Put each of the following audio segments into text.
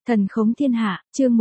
Thần khống thiên hạ, chương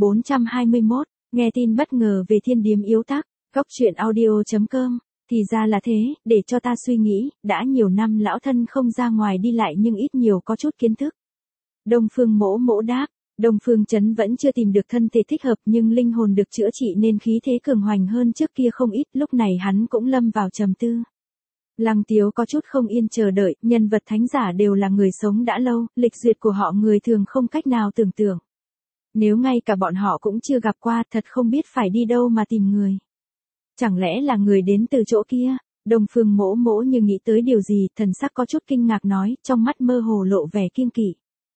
1421, nghe tin bất ngờ về thiên điếm yếu tắc, góc truyện audio.com, thì ra là thế, để cho ta suy nghĩ, đã nhiều năm lão thân không ra ngoài đi lại nhưng ít nhiều có chút kiến thức. Đông Phương Mỗ Mỗ đáp, Đông Phương Trấn vẫn chưa tìm được thân thể thích hợp nhưng linh hồn được chữa trị nên khí thế cường hoành hơn trước kia không ít, lúc này hắn cũng lâm vào trầm tư. Lăng Tiếu có chút không yên chờ đợi, nhân vật thánh giả đều là người sống đã lâu, lịch duyệt của họ người thường không cách nào tưởng tượng. Nếu ngay cả bọn họ cũng chưa gặp qua, thật không biết phải đi đâu mà tìm người. Chẳng lẽ là người đến từ chỗ kia? Đông Phương Mỗ Mỗ như nghĩ tới điều gì, thần sắc có chút kinh ngạc nói, trong mắt mơ hồ lộ vẻ kiêng kỵ.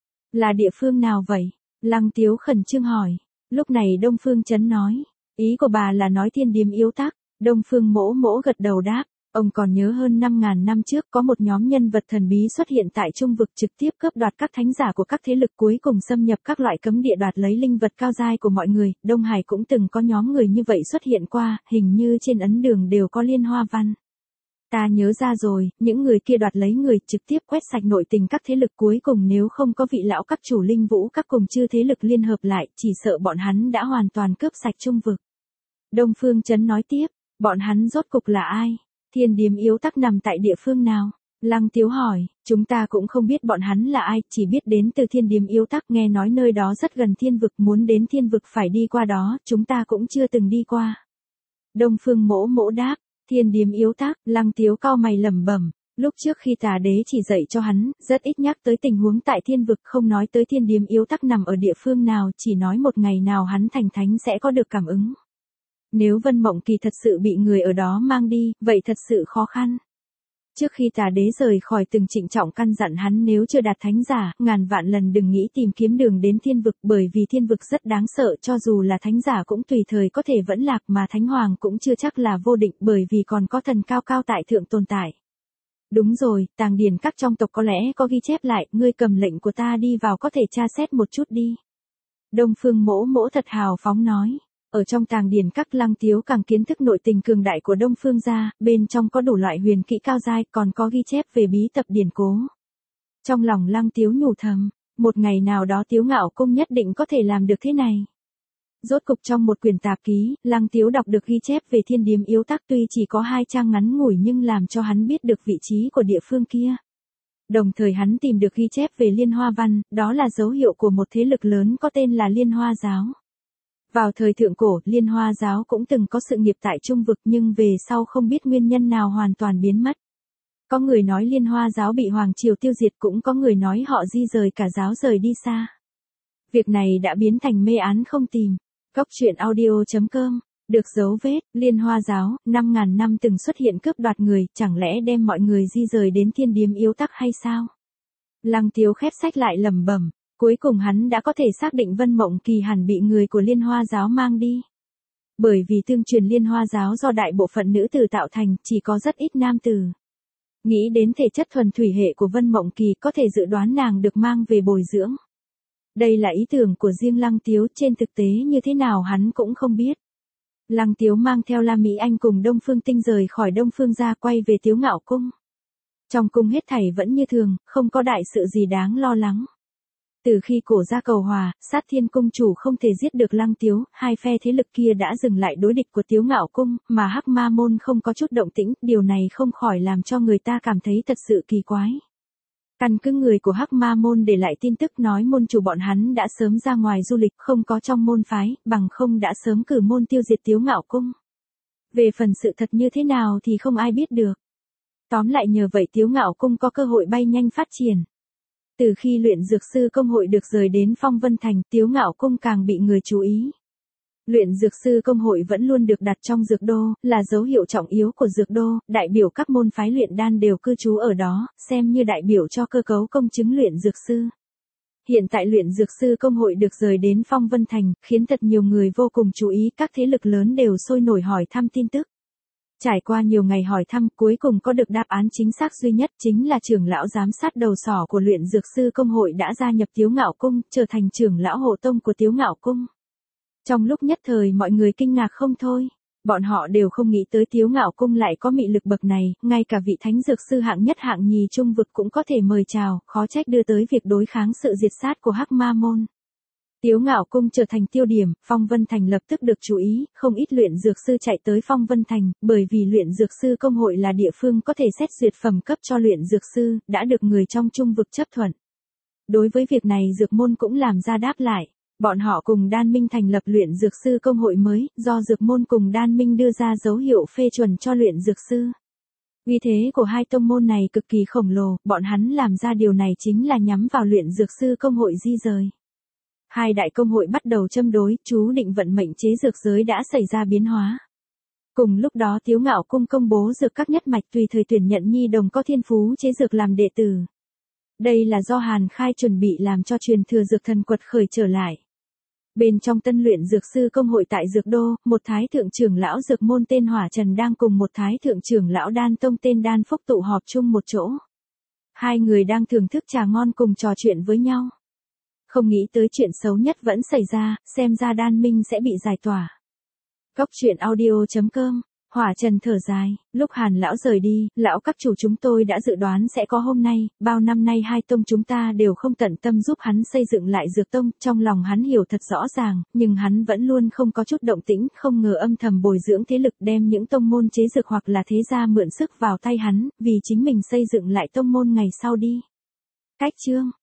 Là địa phương nào vậy? Lăng Tiếu khẩn trương hỏi. Lúc này Đông Phương Trấn nói, ý của bà là nói thiên điếm yếu tắc. Đông Phương Mỗ Mỗ gật đầu đáp. Ông còn nhớ hơn 5.000 năm trước có một nhóm nhân vật thần bí xuất hiện tại Trung vực trực tiếp cướp đoạt các thánh giả của các thế lực, cuối cùng xâm nhập các loại cấm địa đoạt lấy linh vật cao giai của mọi người. Đông Hải cũng từng có nhóm người như vậy xuất hiện qua, hình như trên ấn đường đều có liên hoa văn. Ta nhớ ra rồi, những người kia đoạt lấy người, trực tiếp quét sạch nội tình các thế lực, cuối cùng nếu không có vị lão các chủ linh vũ các cùng chư thế lực liên hợp lại, chỉ sợ bọn hắn đã hoàn toàn cướp sạch Trung vực. Đông Phương Trấn nói tiếp, bọn hắn rốt cục là ai? Thiên điếm yếu tắc nằm tại địa phương nào? Lăng Tiếu hỏi, chúng ta cũng không biết bọn hắn là ai, chỉ biết đến từ thiên điếm yếu tắc, nghe nói nơi đó rất gần thiên vực, muốn đến thiên vực phải đi qua đó, chúng ta cũng chưa từng đi qua. Đông Phương Mỗ Mỗ đáp, thiên điếm yếu tắc, Lăng Tiếu cau mày lẩm bẩm, lúc trước khi Tà Đế chỉ dạy cho hắn, rất ít nhắc tới tình huống tại thiên vực, không nói tới thiên điếm yếu tắc nằm ở địa phương nào, chỉ nói một ngày nào hắn thành thánh sẽ có được cảm ứng. Nếu Vân Mộng Kỳ thật sự bị người ở đó mang đi, vậy thật sự khó khăn. Trước khi Tà Đế rời khỏi từng trịnh trọng căn dặn hắn nếu chưa đạt thánh giả, ngàn vạn lần đừng nghĩ tìm kiếm đường đến thiên vực, bởi vì thiên vực rất đáng sợ, cho dù là thánh giả cũng tùy thời có thể vẫn lạc, mà thánh hoàng cũng chưa chắc là vô định, bởi vì còn có thần cao cao tại thượng tồn tại. Đúng rồi, tàng điển các trong tộc có lẽ có ghi chép lại, ngươi cầm lệnh của ta đi vào có thể tra xét một chút đi. Đông Phương Mỗ Mỗ thật hào phóng nói. Ở trong tàng điển các, Lăng Tiếu càng kiến thức nội tình cường đại của Đông Phương gia, bên trong có đủ loại huyền kỹ cao giai, còn có ghi chép về bí tập điển cố. Trong lòng Lăng Tiếu nhủ thầm, một ngày nào đó Tiếu Ngạo Cung nhất định có thể làm được thế này. Rốt cục trong một quyển tạp ký, Lăng Tiếu đọc được ghi chép về thiên điếm yếu tắc, tuy chỉ có 2 trang ngắn ngủi nhưng làm cho hắn biết được vị trí của địa phương kia. Đồng thời hắn tìm được ghi chép về Liên Hoa Văn, đó là dấu hiệu của một thế lực lớn có tên là Liên Hoa Giáo. Vào thời thượng cổ, Liên Hoa Giáo cũng từng có sự nghiệp tại Trung vực nhưng về sau không biết nguyên nhân nào hoàn toàn biến mất. Có người nói Liên Hoa Giáo bị Hoàng Triều tiêu diệt, cũng có người nói họ di rời cả giáo rời đi xa. Việc này đã biến thành mê án không tìm. Góc truyện audio.com, được dấu vết, Liên Hoa Giáo, 5.000 năm từng xuất hiện cướp đoạt người, chẳng lẽ đem mọi người di rời đến thiên điếm yếu tắc hay sao? Lăng Tiếu khép sách lại lẩm bẩm. Cuối cùng hắn đã có thể xác định Vân Mộng Kỳ hẳn bị người của Liên Hoa Giáo mang đi. Bởi vì tương truyền Liên Hoa Giáo do đại bộ phận nữ tử tạo thành, chỉ có rất ít nam tử. Nghĩ đến thể chất thuần thủy hệ của Vân Mộng Kỳ, có thể dự đoán nàng được mang về bồi dưỡng. Đây là ý tưởng của riêng Lăng Tiếu, trên thực tế như thế nào hắn cũng không biết. Lăng Tiếu mang theo La Mỹ Anh cùng Đông Phương Tinh rời khỏi Đông Phương gia, quay về Tiếu Ngạo Cung. Trong cung hết thảy vẫn như thường, không có đại sự gì đáng lo lắng. Từ khi Cổ Gia cầu hòa, Sát Thiên Cung chủ không thể giết được Lăng Tiếu, hai phe thế lực kia đã dừng lại đối địch của Tiếu Ngạo Cung, mà Hắc Ma Môn không có chút động tĩnh, điều này không khỏi làm cho người ta cảm thấy thật sự kỳ quái. Căn cứ người của Hắc Ma Môn để lại tin tức nói môn chủ bọn hắn đã sớm ra ngoài du lịch, không có trong môn phái, bằng không đã sớm cử môn tiêu diệt Tiếu Ngạo Cung. Về phần sự thật như thế nào thì không ai biết được. Tóm lại nhờ vậy Tiếu Ngạo Cung có cơ hội bay nhanh phát triển. Từ khi luyện dược sư công hội được rời đến Phong Vân Thành, Tiếu Ngạo Cung càng bị người chú ý. Luyện dược sư công hội vẫn luôn được đặt trong dược đô, là dấu hiệu trọng yếu của dược đô, đại biểu các môn phái luyện đan đều cư trú ở đó, xem như đại biểu cho cơ cấu công chứng luyện dược sư. Hiện tại luyện dược sư công hội được rời đến Phong Vân Thành, khiến thật nhiều người vô cùng chú ý, các thế lực lớn đều sôi nổi hỏi thăm tin tức. Trải qua nhiều ngày hỏi thăm, cuối cùng có được đáp án chính xác duy nhất, chính là trưởng lão giám sát đầu sỏ của luyện dược sư công hội đã gia nhập Tiếu Ngạo Cung, trở thành trưởng lão hộ tông của Tiếu Ngạo Cung. Trong lúc nhất thời mọi người kinh ngạc không thôi, bọn họ đều không nghĩ tới Tiếu Ngạo Cung lại có mị lực bậc này, ngay cả vị thánh dược sư hạng nhất hạng nhì Trung vực cũng có thể mời chào, khó trách đưa tới việc đối kháng sự diệt sát của Hắc Ma Môn. Tiếu Ngạo Cung trở thành tiêu điểm, Phong Vân Thành lập tức được chú ý, không ít luyện dược sư chạy tới Phong Vân Thành, bởi vì luyện dược sư công hội là địa phương có thể xét duyệt phẩm cấp cho luyện dược sư, đã được người trong trung vực chấp thuận. Đối với việc này dược môn cũng làm ra đáp lại. Bọn họ cùng Đan Minh thành lập luyện dược sư công hội mới, do dược môn cùng Đan Minh đưa ra dấu hiệu phê chuẩn cho luyện dược sư. Uy thế của hai tông môn này cực kỳ khổng lồ, bọn hắn làm ra điều này chính là nhắm vào luyện dược sư công hội di rời. Hai đại công hội bắt đầu châm đối, chú định vận mệnh chế dược giới đã xảy ra biến hóa. Cùng lúc đó Tiếu Ngạo Cung công bố dược các nhất mạch tùy thời tuyển nhận nhi đồng có thiên phú chế dược làm đệ tử. Đây là do Hàn Khai chuẩn bị làm cho truyền thừa dược thần quật khởi trở lại. Bên trong tân luyện dược sư công hội tại Dược Đô, một thái thượng trưởng lão dược môn tên Hỏa Trần đang cùng một thái thượng trưởng lão Đan Tông tên Đan Phúc tụ họp chung một chỗ. Hai người đang thưởng thức trà ngon cùng trò chuyện với nhau. Không nghĩ tới chuyện xấu nhất vẫn xảy ra, xem ra Đan Minh sẽ bị giải tỏa. Cốc truyện audio.com, Hỏa Trần thở dài, lúc Hàn lão rời đi, lão các chủ chúng tôi đã dự đoán sẽ có hôm nay, bao năm nay hai tông chúng ta đều không tận tâm giúp hắn xây dựng lại dược tông, trong lòng hắn hiểu thật rõ ràng, nhưng hắn vẫn luôn không có chút động tĩnh, không ngờ âm thầm bồi dưỡng thế lực đem những tông môn chế dược hoặc là thế gia mượn sức vào tay hắn, vì chính mình xây dựng lại tông môn ngày sau đi. Cách chương